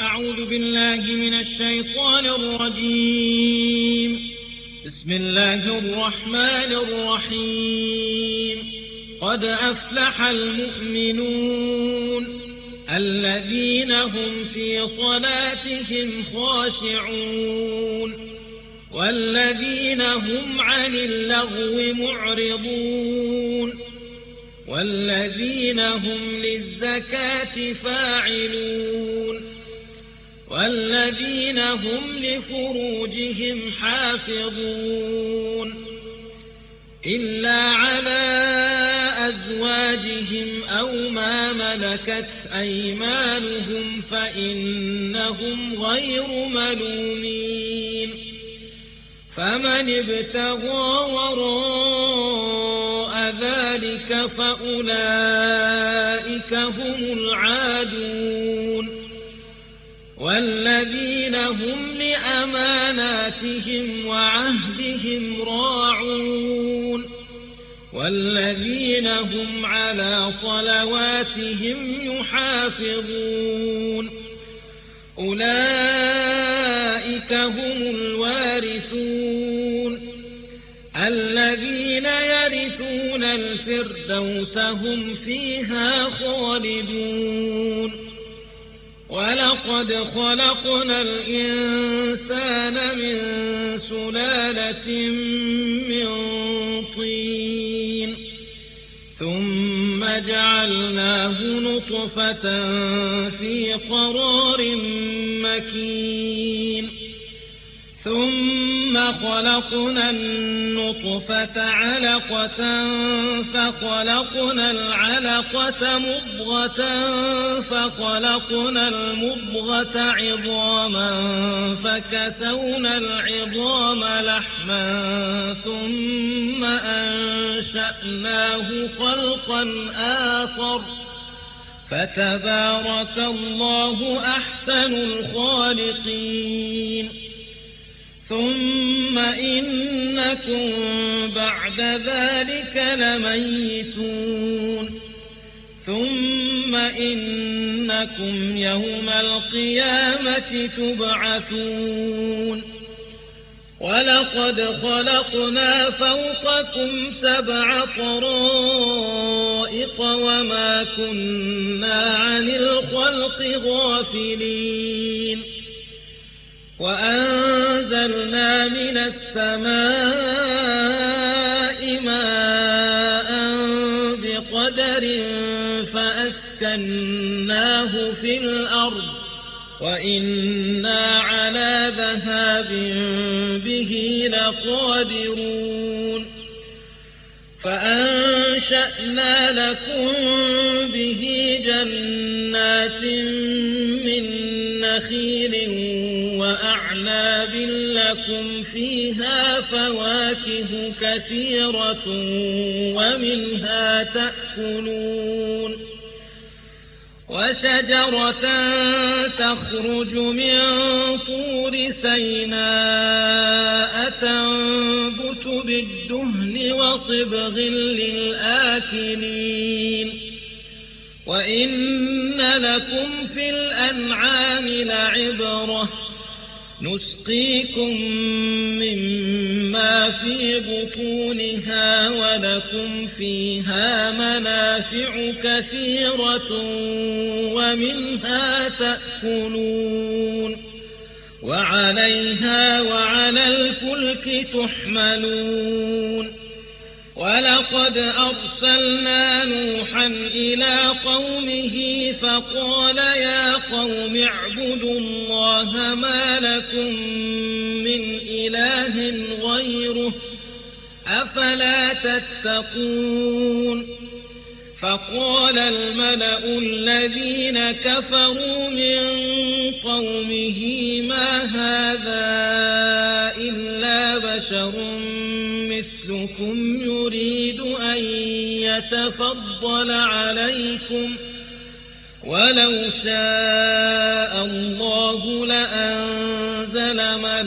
أعوذ بالله من الشيطان الرجيم. بسم الله الرحمن الرحيم. قد أفلح المؤمنون الذين هم في صلاتهم خاشعون والذين هم عن اللغو معرضون والذين هم للزكاة فاعلون والذين هم لفروجهم حافظون إلا على أزواجهم أو ما ملكت أيمانهم فإنهم غير ملومين فمن ابتغى وراء ذلك فأولئك هم العادون والذين هم لأماناتهم وعهدهم راعون والذين هم على صلواتهم يحافظون أولئك هم الوارثون الذين يرثون الفردوس هم فيها خالدون ولقد خلقنا الإنسان من سلالة من طين ثم جعلناه نطفة في قرار مكين ثم خلقنا النطفة علقة فخلقنا العلقة مضغة فخلقنا المضغة عظاما فكسونا العظام لحما ثم أنشأناه خلقا آخر فتبارك الله أحسن الخالقين ثم إنكم بعد ذلك لميتون ثم إنكم يوم القيامة تبعثون ولقد خلقنا فوقكم 7 طرائق وما كنا عن الخلق غافلين وأنزلنا من السماء ماء بقدر فأسكناه في الأرض وإنا على ذهاب به لقادرون فأنشأنا لكم به جنات من نخيل وأعناب لكم فيها فواكه كثيرة ومنها تأكلون وشجرة تخرج من طور سيناء تنبت بالدهن وصبغ للآكلين وإن لكم في الأنعام لعبرة نسقيكم مما في بطونها ولكم فيها منافع كثيرة ومنها تأكلون وعليها وعلى الفلك تحملون ولقد أرسلنا نوحا إلى قومه فقال يا قوم اعبدوا الله ما لكم من إله غيره أفلا تتقون فقال الملأ الذين كفروا من قومه ما هذا إلا بشر مثلكم يريد أن يتفضل عليكم ولو شاء الله لأنزل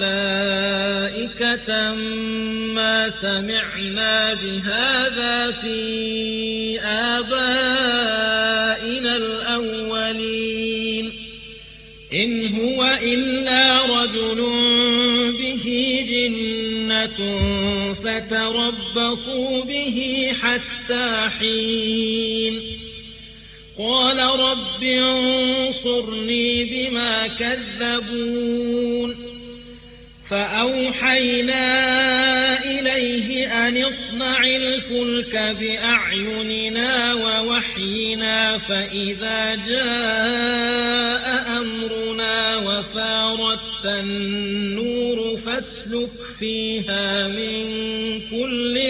ملائكة ما سمعنا بهذا في آبائنا الأولين إن هو إلا رجل به جنة فتربصوا به حتى حين قال رب انصرني بما كذبون فأوحينا إليه أن اصنع الفلك بأعيننا ووحينا فإذا جاء أمرنا وفارت النور فاسلك فيها من كل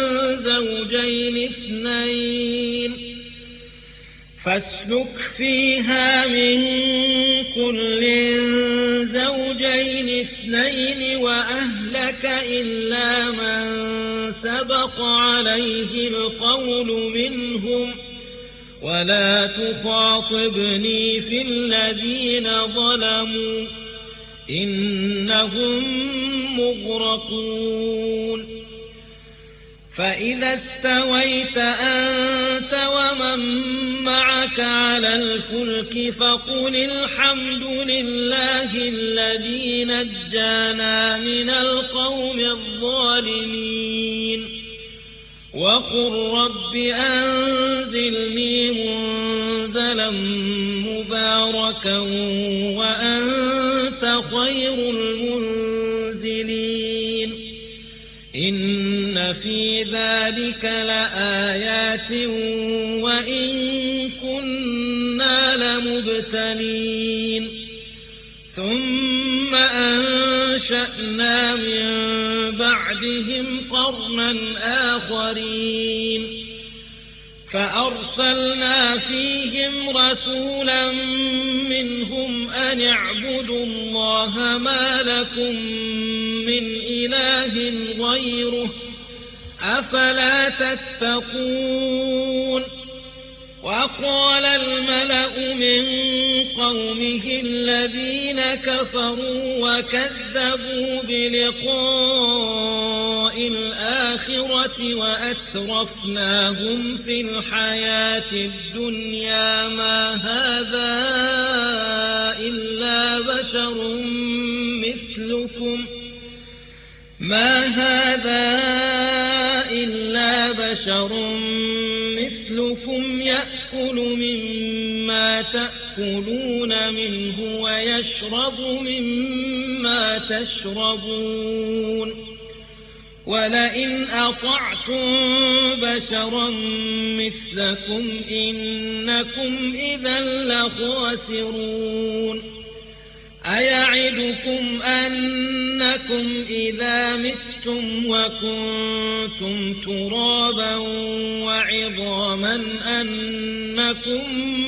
زوجين اثنين وأهلك إلا من سبق عليه القول منهم ولا تخاطبني في الذين ظلموا إنهم مغرقون فإذا استويت أنت ومن معك على الفلك فقل الحمد لله الذي نجانا من القوم الظالمين وقل رب أنزلني منزلا مباركا وأنت خير المنزلين إن في ذلك لآيات وإن كنا لمبتلين ثم أنشأنا من بعدهم قرنا آخرين فأرسلنا فيهم رسولا منهم أن اعبدوا الله ما لكم من إله غيره أفلا تتقون وقال الملأ من قومه الذين كفروا وكذبوا بلقاء الآخرة وأترفناهم في الحياة الدنيا ما هذا إلا بشر مثلكم يأكل مما تأكلون منه ويشرب مما تشربون ولئن أطعتم بشرا مثلكم إنكم إذا لخاسرون أيعدكم أنكم إذا متم وكنتم ترابا وعظاما أنكم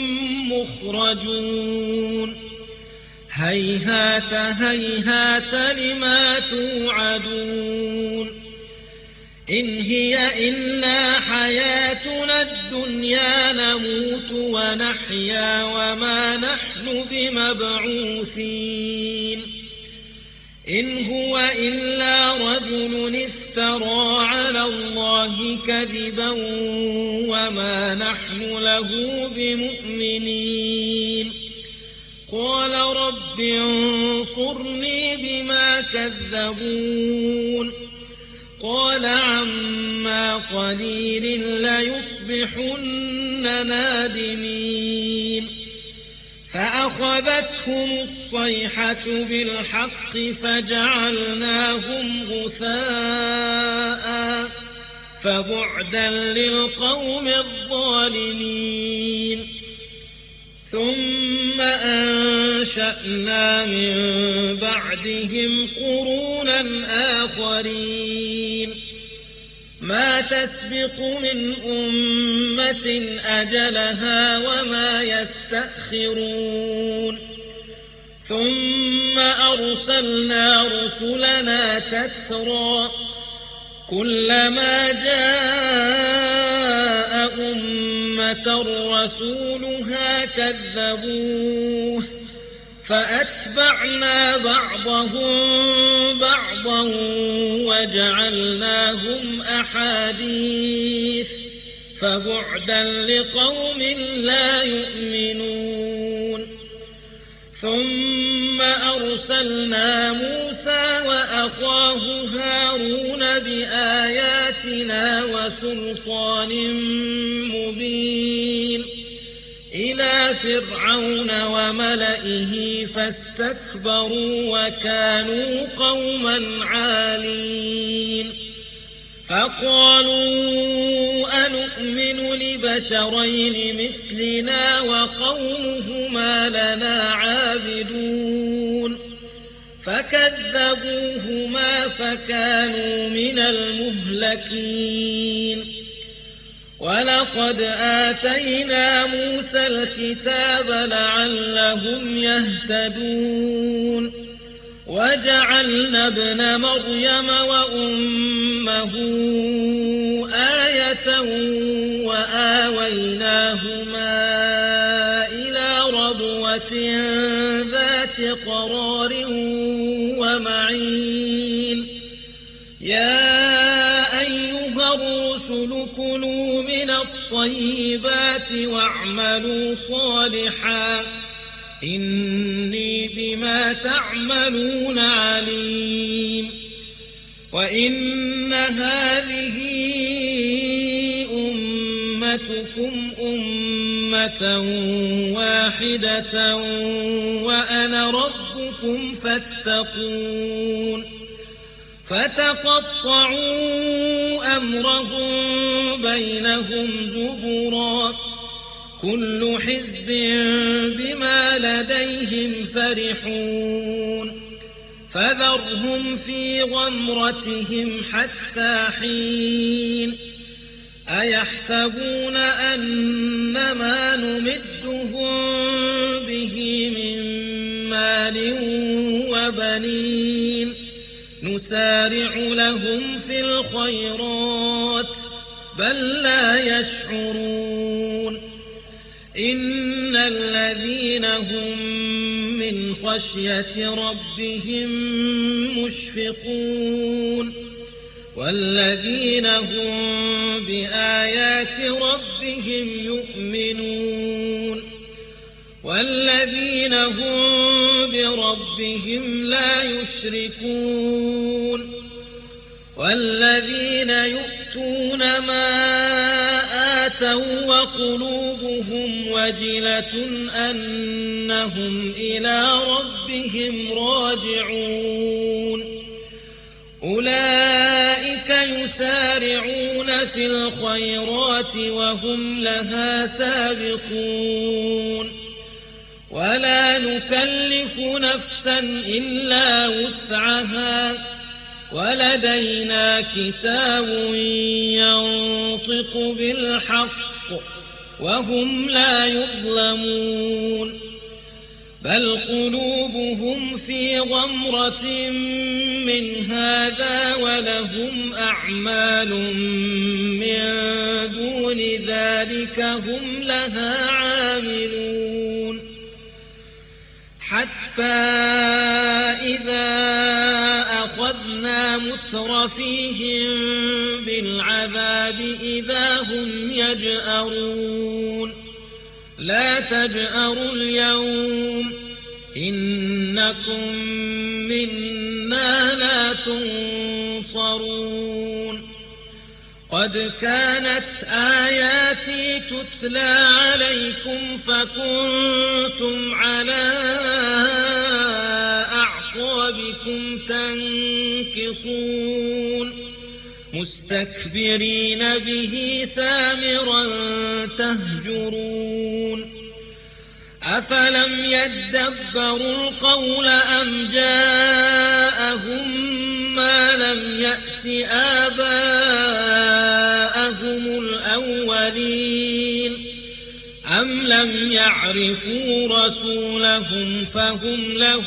مخرجون هيهات هيهات لما توعدون إن هي إلا حياتنا الدنيا نموت ونحيا وما نحن بمبعوثين إن هو إلا رجل افترى على الله كذبا وما نحن له بمؤمنين قال رب انصرني بما كذبون قال عما قليل ليصبحن نادمين فأخذتهم الصيحة بالحق فجعلناهم غثاء فبعدا للقوم الظالمين ثم أنشأنا من بعدهم قرونا آخرين ما تسبق من أمة أجلها وما يستأخرون ثم أرسلنا رسلنا تترى كلما جاء أمة رسولها كذبوه فأتبعنا بعضهم بعضا وجعلناهم أحاديث فبعدا لقوم لا يؤمنون ثم أرسلنا موسى وأخاه هارون بآياتنا وسلطان مبين إلى فرعون وملئه فاستكبروا وكانوا قوما عالين فقالوا أنؤمن لبشرين مثلنا وقومهما لنا عابدون فكذبوهما فكانوا من المهلكين ولقد آتينا موسى الكتاب لعلهم يهتدون وجعلنا ابن مريم وأمه آية وآويناهما إلى ربوة ذات قرار ومعين يا أيها الرسل كلوا من الطيبات واعملوا صالحا إني بما تعملون عليم وإن هذه أمتكم أمة واحدة وأنا ربكم فاتقون فتقطعوا أمرهم بينهم زبرا كل حزب بما لديهم فرحون فذرهم في غمرتهم حتى حين أيحسبون أن ما نمدهم به من مال وبنين نسارع لهم في الخيرات بل لا يشعرون إن الذين هم من خشية ربهم مشفقون والذين هم بآيات ربهم يؤمنون والذين هم بربهم لا يشركون والذين يؤتون ما آتوا وقلوبهم وجلة أنهم إلى ربهم راجعون أولئك يسارعون في الخيرات وهم لها سابقون ولا نكلف نفسا إلا وسعها ولدينا كتاب ينطق بالحق وهم لا يظلمون بل قلوبهم في غمرة من هذا ولهم أعمال من دون ذلك هم لها عاملون حتى إذا أخذنا مترفيهم بالعذاب إذا هم يجأرون لا تجأروا اليوم إنكم منا لا تنصرون قد كانت آياتي تتلى عليكم فكنتم على أعقابكم تنكصون مستكبرين به سامرا تهجرون أفلم يدبروا القول أم جاءهم ما لم يأت آباءهم الأولين أم لم يعرفوا رسولهم فهم له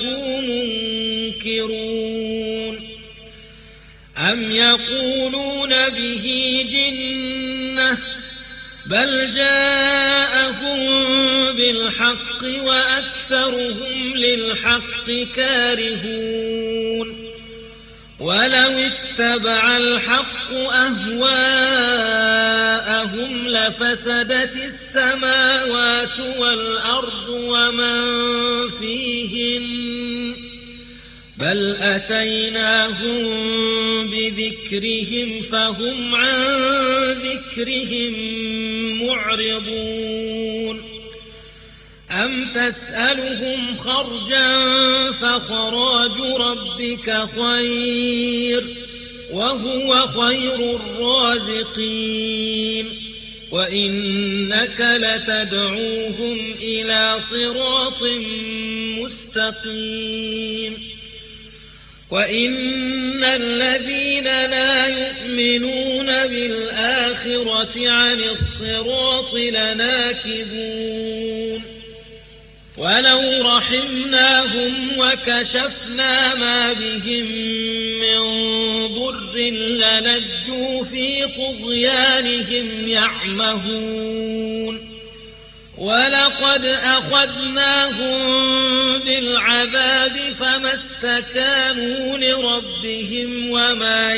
منكرون أم يقولون به جنة بل جاءهم بالحق وأكثرهم للحق كارهون ولو اتبع الحق أهواءهم لفسدت السماوات والأرض ومن فيهن بل أتيناهم بذكرهم فهم عن ذكرهم معرضون أم تسألهم خرجا فخراج ربك خير وهو خير الرازقين وإنك لتدعوهم إلى صراط مستقيم وإن الذين لا يؤمنون بالآخرة عن الصراط لناكبون ولو رحمناهم وكشفنا ما بهم من ضر للجوا في طغيانهم يعمهون ولقد أخذناهم بالعذاب فما استكانوا لربهم وما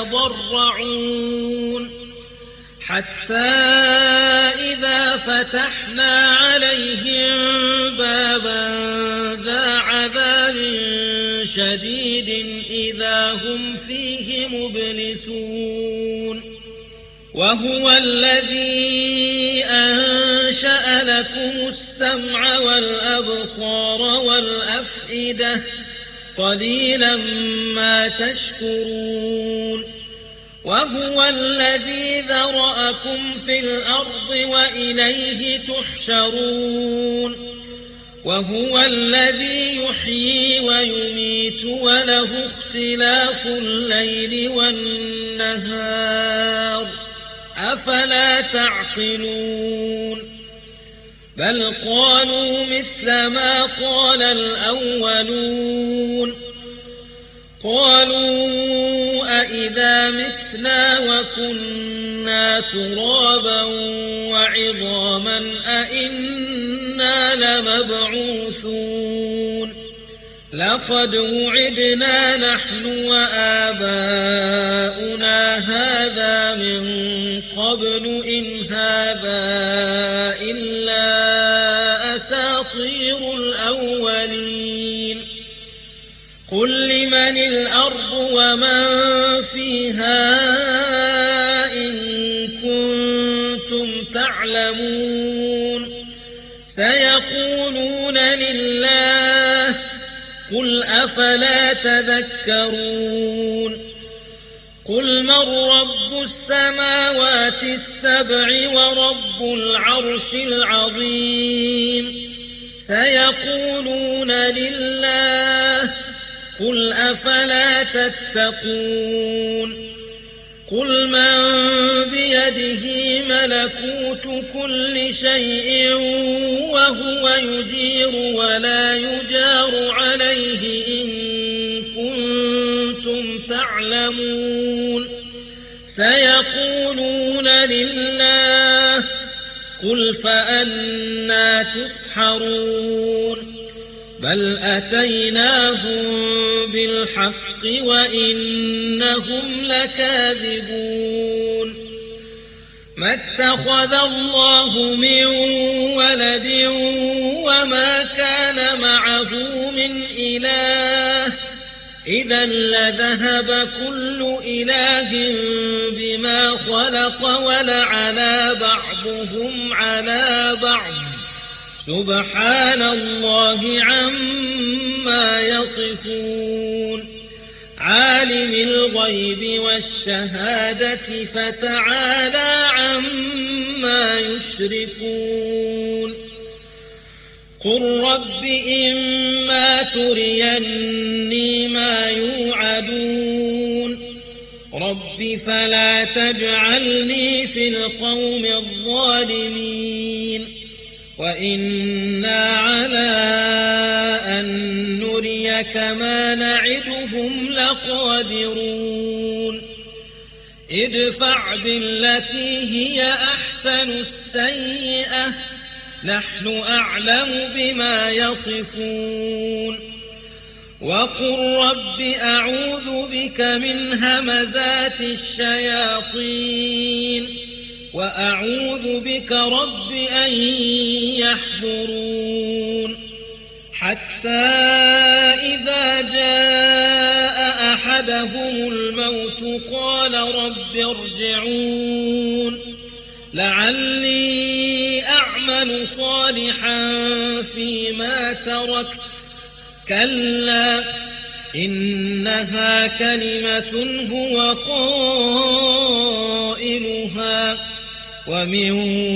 يتضرعون حتى إذا فتحنا عليهم بابا ذا عذاب شديد إذا هم فيه مبلسون وهو الذي أنشأ لكم السمع والأبصار والأفئدة قليلا ما تشكرون وهو الذي ذرأكم في الأرض وإليه تحشرون وهو الذي يحيي ويميت وله اختلاف الليل والنهار أفلا تعقلون بل قالوا مثل ما قال الأولون قالوا أئذا متنا وكنا ترابا وعظاما أئنا لمبعوثون لقد وعدنا نحن وآباؤنا هذا من قبل إن هذا إلا أساطير الأولين قل لمن الأرض ومن فيها إن كنتم تعلمون سيقولون لله قل أفلا تذكرون قل من رب السماوات السبع ورب العرش العظيم سيقولون لله قل أفلا تتقون قل من بيده ملكوت كل شيء وهو يجير ولا يجار عليه إن كنتم تعلمون سيقولون لله قل فأنى تسحرون بل أتيناهم بالحق وإنهم لكاذبون ما اتخذ الله من ولد وما كان معه من إله إذا لذهب كل إله بما خلق ولعلى بعضهم على بعض سبحان الله عما يصفون عالم الغيب والشهادة فتعالى عما يشركون قل رب إما تريني ما يوعدون رب فلا تجعلني في القوم الظالمين وإنا على أن نريك ما نعدهم لقادرون ادفع بالتي هي أحسن السيئة نحن أعلم بما يصفون وقل رب أعوذ بك من همزات الشياطين وأعوذ بك رب أن يحضرون حتى إذا جاء أحدهم الموت قال رب ارجعون لعلي أعمل صالحا فيما تركت كلا إنها كلمة هو قائلها ومن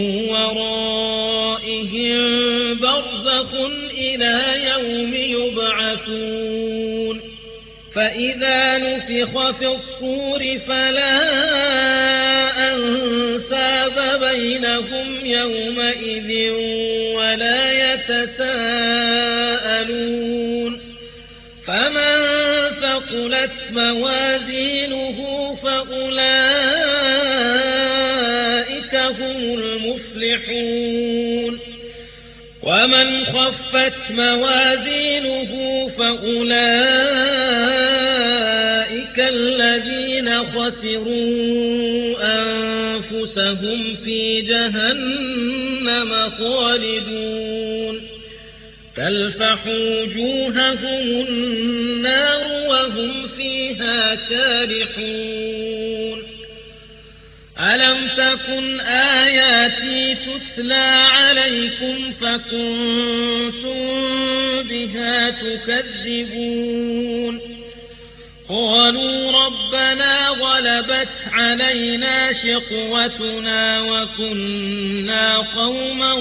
ورائهم برزخ إلى يوم يبعثون فإذا نفخ في الصور فلا أنساب بينهم يومئذ ولا يتساءلون فمن ثقلت موازينه فأولئك هم المفلحون ومن خفت موازينه فأولئك الذين خسروا أنفسهم في جهنم خالدون تلفح وجوههم النار وهم فيها كارحون ألم تكن آياتي تتلى عليكم فكنتم بها تكذبون قالوا ربنا غلبت علينا شقوتنا وكنا قوما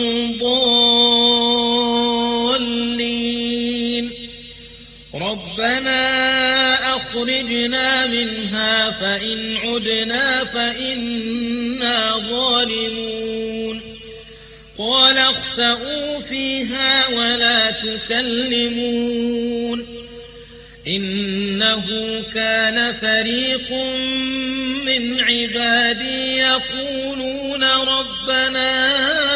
ضالين ربنا أخرجنا منها فإن عدنا فإنا ظالمون قال اخسئوا فيها ولا تكلمون إنه كان فريق من عبادي يقولون ربنا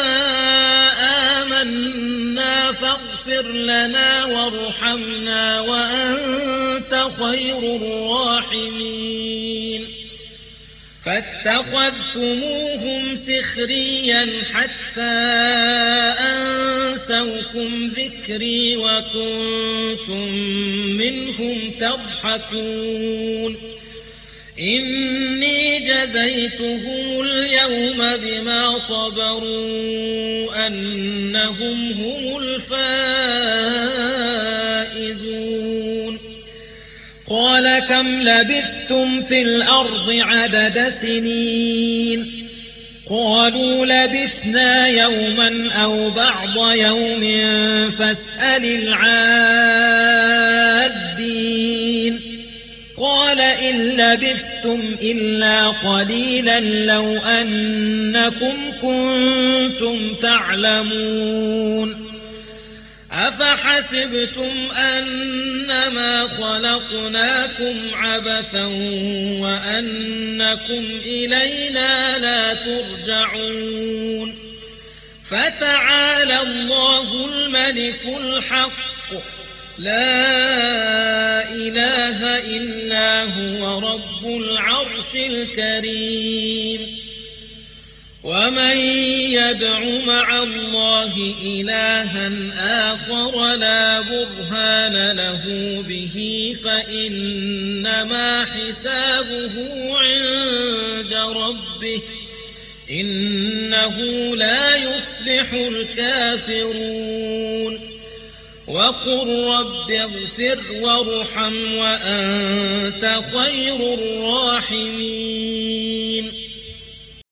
آمنا فاغفر لنا وارحمنا وأنت خير الراحمين فاتخذتموهم سخريا حتى أنسوكم ذكري وكنتم منهم تضحكون إني جزيتهم اليوم بما صبروا أنهم هم الفائزون قال كم لبثتم في الأرض عدد سنين قالوا لبثنا يوما أو بعض يوم فاسأل العادين قال إن لبثتم إلا قليلا لو أنكم كنتم تعلمون أفحسبتم أنما خلقناكم عبثا وأنكم إلينا لا ترجعون فتعالى الله الملك الحق لا إله إلا هو رب العرش الكريم ومن يدع مع الله إلها آخر لا برهان له به فإنما حسابه عند ربه إنه لا يفلح الكافرون وقل رب اغفر وارحم وأنت خير الراحمين